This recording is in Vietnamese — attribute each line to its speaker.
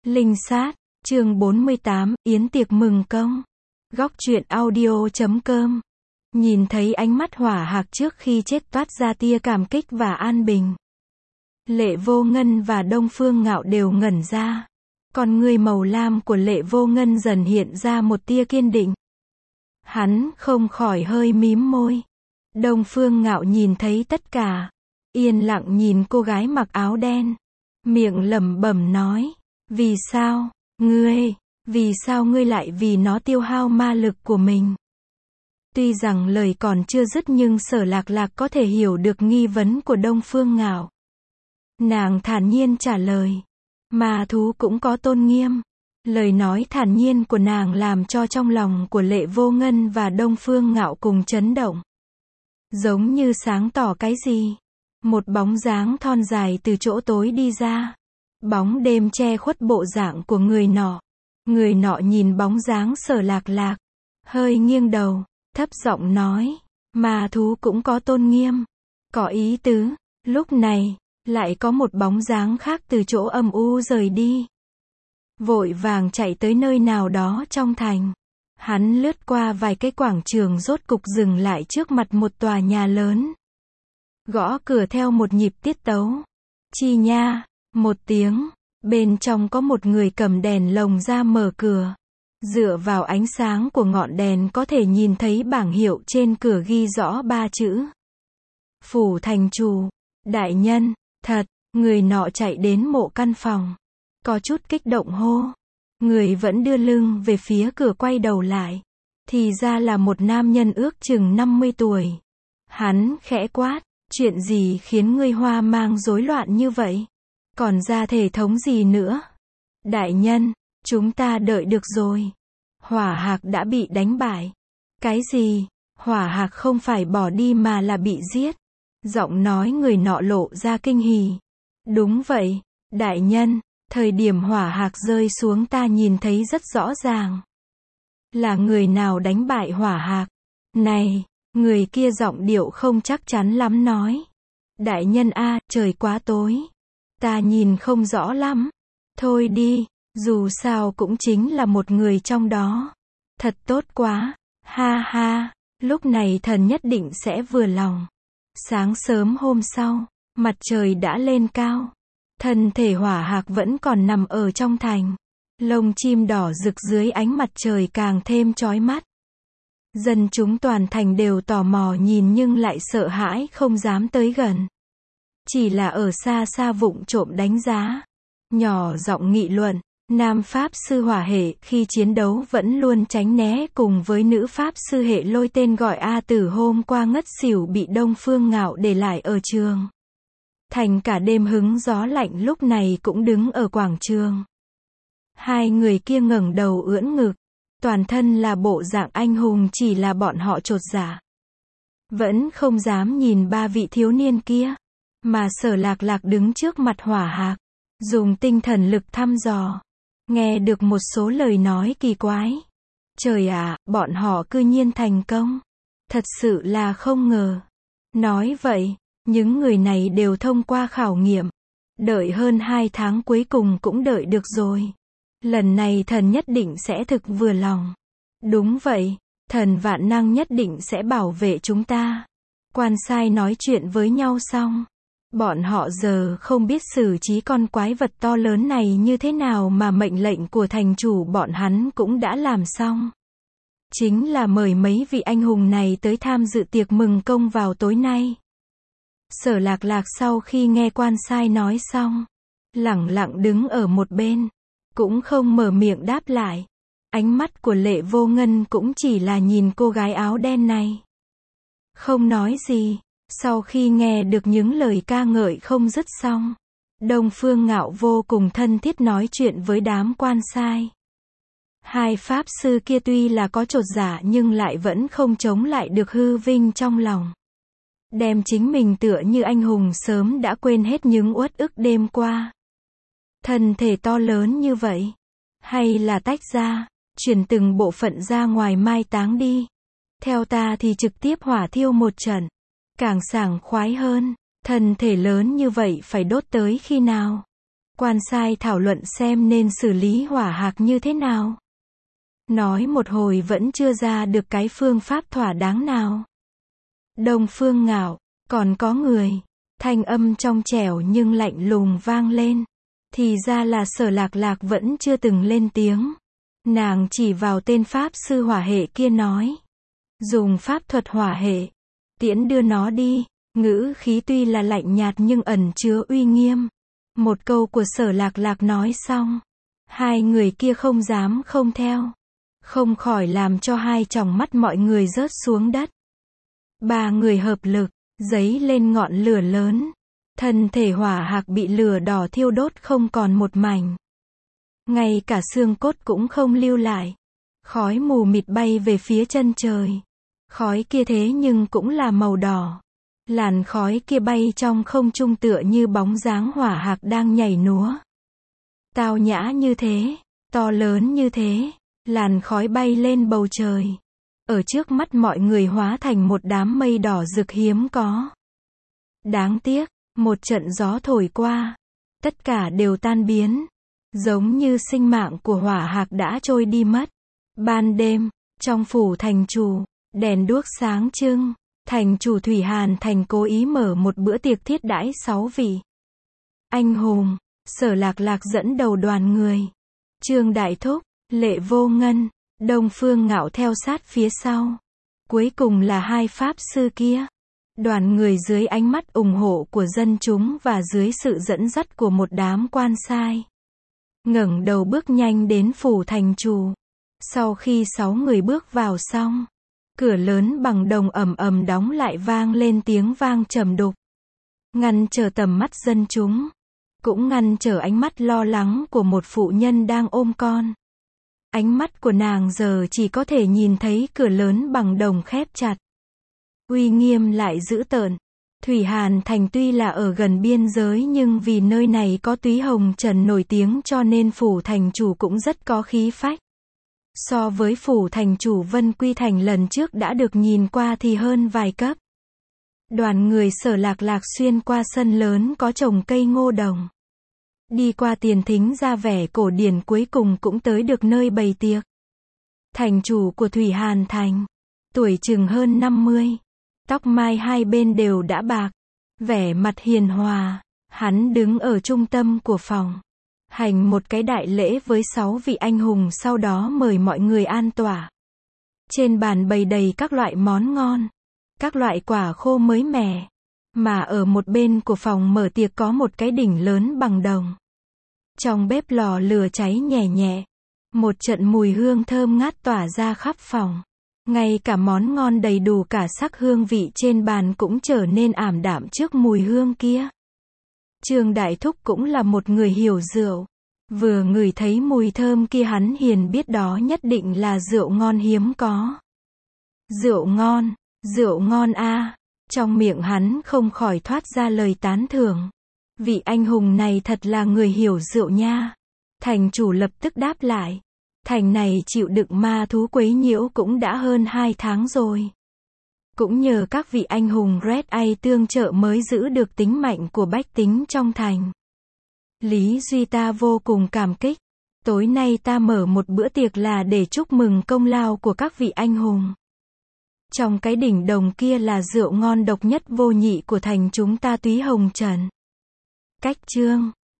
Speaker 1: Linh sát, chương 48, yến tiệc mừng công. Góc truyện audio.com. Nhìn thấy ánh mắt Hỏa Hạc trước khi chết toát ra tia cảm kích và an bình. Lệ Vô Ngân và Đông Phương Ngạo đều ngẩn ra. Con người màu lam của Lệ Vô Ngân dần hiện ra một tia kiên định. Hắn không khỏi hơi mím môi. Đông Phương Ngạo nhìn thấy tất cả, yên lặng nhìn cô gái mặc áo đen, miệng lẩm bẩm nói, vì sao ngươi lại vì nó tiêu hao ma lực của mình? Tuy rằng lời còn chưa dứt nhưng Sở Lạc Lạc có thể hiểu được nghi vấn của Đông Phương Ngạo. Nàng thản nhiên trả lời, ma thú cũng có tôn nghiêm. Lời nói thản nhiên của nàng làm cho trong lòng của Lệ Vô Ngân và Đông Phương Ngạo cùng chấn động. Giống như sáng tỏ cái gì. Một bóng dáng thon dài từ chỗ tối đi ra. Bóng đêm che khuất bộ dạng của người nọ. Người nọ nhìn bóng dáng Sở Lạc Lạc, hơi nghiêng đầu, thấp giọng nói, ma thú cũng có tôn nghiêm. Có ý tứ. Lúc này, lại có một bóng dáng khác từ chỗ âm u rời đi. Vội vàng chạy tới nơi nào đó trong thành. Hắn lướt qua vài cái quảng trường rốt cục dừng lại trước mặt một tòa nhà lớn. Gõ cửa theo một nhịp tiết tấu. Chi nha, một tiếng. Bên trong có một người cầm đèn lồng ra mở cửa. Dựa vào ánh sáng của ngọn đèn có thể nhìn thấy bảng hiệu trên cửa ghi rõ 3 chữ. Phủ thành chủ. Đại nhân, thật. Người nọ chạy đến mộ căn phòng. Có chút kích động hô. Người vẫn đưa lưng về phía cửa quay đầu lại. Thì ra là một nam nhân ước chừng 50 tuổi. Hắn khẽ quát, chuyện gì khiến ngươi hoa mang rối loạn như vậy? Còn ra thể thống gì nữa? Đại nhân, chúng ta đợi được rồi. Hỏa Hạc đã bị đánh bại. Cái gì? Hỏa Hạc không phải bỏ đi mà là bị giết. Giọng nói người nọ lộ ra kinh hỉ. Đúng vậy, đại nhân. Thời điểm Hỏa Hạc rơi xuống ta nhìn thấy rất rõ ràng. Là người nào đánh bại Hỏa Hạc? Này, người kia giọng điệu không chắc chắn lắm nói. Đại nhân a, trời quá tối. Ta nhìn không rõ lắm. Thôi đi, dù sao cũng chính là một người trong đó. Thật tốt quá, ha ha, lúc này thần nhất định sẽ vừa lòng. Sáng sớm hôm sau, mặt trời đã lên cao. Thân thể Hỏa Hạc vẫn còn nằm ở trong thành. Lông chim đỏ rực dưới ánh mặt trời càng thêm chói mắt. Dân chúng toàn thành đều tò mò nhìn nhưng lại sợ hãi không dám tới gần. Chỉ là ở xa xa vụng trộm đánh giá. Nhỏ giọng nghị luận, nam pháp sư hỏa hệ khi chiến đấu vẫn luôn tránh né cùng với nữ pháp sư hệ lôi tên gọi A Tử hôm qua ngất xỉu bị Đông Phương Ngạo để lại ở trường. Thành cả đêm hứng gió lạnh lúc này cũng đứng ở quảng trường. Hai người kia ngẩng đầu ưỡn ngực. Toàn thân là bộ dạng anh hùng chỉ là bọn họ chột dạ. Vẫn không dám nhìn ba vị thiếu niên kia. Mà Sở Lạc Lạc đứng trước mặt Hỏa Hạc. Dùng tinh thần lực thăm dò. Nghe được một số lời nói kỳ quái. Trời ạ, bọn họ cư nhiên thành công. Thật sự là không ngờ. Nói vậy. Những người này đều thông qua khảo nghiệm. Đợi hơn 2 tháng cuối cùng cũng đợi được rồi. Lần này thần nhất định sẽ thực vừa lòng. Đúng vậy, thần vạn năng nhất định sẽ bảo vệ chúng ta. Quan sai nói chuyện với nhau xong. Bọn họ giờ không biết xử trí con quái vật to lớn này như thế nào mà mệnh lệnh của thành chủ bọn hắn cũng đã làm xong. Chính là mời mấy vị anh hùng này tới tham dự tiệc mừng công vào tối nay. Sở Lạc Lạc sau khi nghe quan sai nói xong, lẳng lặng đứng ở một bên, cũng không mở miệng đáp lại. Ánh mắt của Lệ Vô Ngân cũng chỉ là nhìn cô gái áo đen này. Không nói gì, sau khi nghe được những lời ca ngợi không dứt xong, Đông Phương Ngạo vô cùng thân thiết nói chuyện với đám quan sai. Hai pháp sư kia tuy là có chột dạ nhưng lại vẫn không chống lại được hư vinh trong lòng. Đem chính mình tựa như anh hùng sớm đã quên hết những uất ức đêm qua. Thân thể to lớn như vậy. Hay là tách ra, chuyển từng bộ phận ra ngoài mai táng đi. Theo ta thì trực tiếp hỏa thiêu một trận. Càng sảng khoái hơn. Thân thể lớn như vậy phải đốt tới khi nào? Quan sai thảo luận xem nên xử lý hỏa hạc như thế nào. Nói một hồi vẫn chưa ra được cái phương pháp thỏa đáng nào. Đông Phương Ngạo, còn có người. Thanh âm trong trẻo nhưng lạnh lùng vang lên. Thì ra là Sở Lạc Lạc vẫn chưa từng lên tiếng. Nàng chỉ vào tên pháp sư hỏa hệ kia nói. Dùng pháp thuật hỏa hệ. Tiễn đưa nó đi. Ngữ khí tuy là lạnh nhạt nhưng ẩn chứa uy nghiêm. Một câu của Sở Lạc Lạc nói xong. Hai người kia không dám không theo. Không khỏi làm cho hai tròng mắt mọi người rớt xuống đất. Ba người hợp lực, giấy lên ngọn lửa lớn. Thân thể hỏa hạc bị lửa đỏ thiêu đốt không còn một mảnh. Ngay cả xương cốt cũng không lưu lại. Khói mù mịt bay về phía chân trời. Khói kia thế nhưng cũng là màu đỏ. Làn khói kia bay trong không trung tựa như bóng dáng hỏa hạc đang nhảy múa. Tao nhã như thế, to lớn như thế, làn khói bay lên bầu trời. Ở trước mắt mọi người hóa thành một đám mây đỏ rực hiếm có. Đáng tiếc, một trận gió thổi qua, tất cả đều tan biến, giống như sinh mạng của hỏa hạc đã trôi đi mất. Ban đêm, trong phủ thành chủ, đèn đuốc sáng trưng, thành chủ Thủy Hàn Thành cố ý mở một bữa tiệc thiết đãi 6 vị anh hùng. Sở Lạc Lạc dẫn đầu đoàn người. Trương Đại Thúc, Lệ Vô Ngân, Đông Phương Ngạo theo sát phía sau. Cuối cùng là hai pháp sư kia. Đoàn người dưới ánh mắt ủng hộ của dân chúng và dưới sự dẫn dắt của một đám quan sai. Ngẩng đầu bước nhanh đến phủ thành chủ. Sau khi 6 người bước vào xong, cửa lớn bằng đồng ầm ầm đóng lại vang lên tiếng vang trầm đục. Ngăn trở tầm mắt dân chúng. Cũng ngăn trở ánh mắt lo lắng của một phụ nhân đang ôm con. Ánh mắt của nàng giờ chỉ có thể nhìn thấy cửa lớn bằng đồng khép chặt. Uy nghiêm lại dữ tợn. Thủy Hàn Thành tuy là ở gần biên giới nhưng vì nơi này có túy hồng trần nổi tiếng cho nên phủ thành chủ cũng rất có khí phách. So với phủ thành chủ Vân Quy Thành lần trước đã được nhìn qua thì hơn vài cấp. Đoàn người Sở Lạc Lạc xuyên qua sân lớn có trồng cây ngô đồng. Đi qua tiền thính ra vẻ cổ điển cuối cùng cũng tới được nơi bày tiệc. Thành chủ của Thủy Hàn Thành. Tuổi chừng hơn 50. Tóc mai hai bên đều đã bạc. Vẻ mặt hiền hòa. Hắn đứng ở trung tâm của phòng. Hành một cái đại lễ với 6 vị anh hùng sau đó mời mọi người an tọa. Trên bàn bày đầy các loại món ngon. Các loại quả khô mới mẻ. Mà ở một bên của phòng mở tiệc có một cái đỉnh lớn bằng đồng. Trong bếp lò lửa cháy nhẹ nhẹ. Một trận mùi hương thơm ngát tỏa ra khắp phòng. Ngay cả món ngon đầy đủ cả sắc hương vị trên bàn cũng trở nên ảm đạm trước mùi hương kia. Trương Đại Thúc cũng là một người hiểu rượu. Vừa ngửi thấy mùi thơm kia hắn hiền biết đó nhất định là rượu ngon hiếm có. Rượu ngon a. Trong miệng hắn không khỏi thoát ra lời tán thưởng. Vị anh hùng này thật là người hiểu rượu nha. Thành chủ lập tức đáp lại. Thành này chịu đựng ma thú quấy nhiễu cũng đã hơn 2 tháng rồi. Cũng nhờ các vị anh hùng Red Eye tương trợ mới giữ được tính mạnh của bách tính trong thành. Lý Duy ta vô cùng cảm kích. Tối nay ta mở một bữa tiệc là để chúc mừng công lao của các vị anh hùng. Trong cái đỉnh đồng kia là rượu ngon độc nhất vô nhị của thành chúng ta Túy Hồng Trần. Cách chương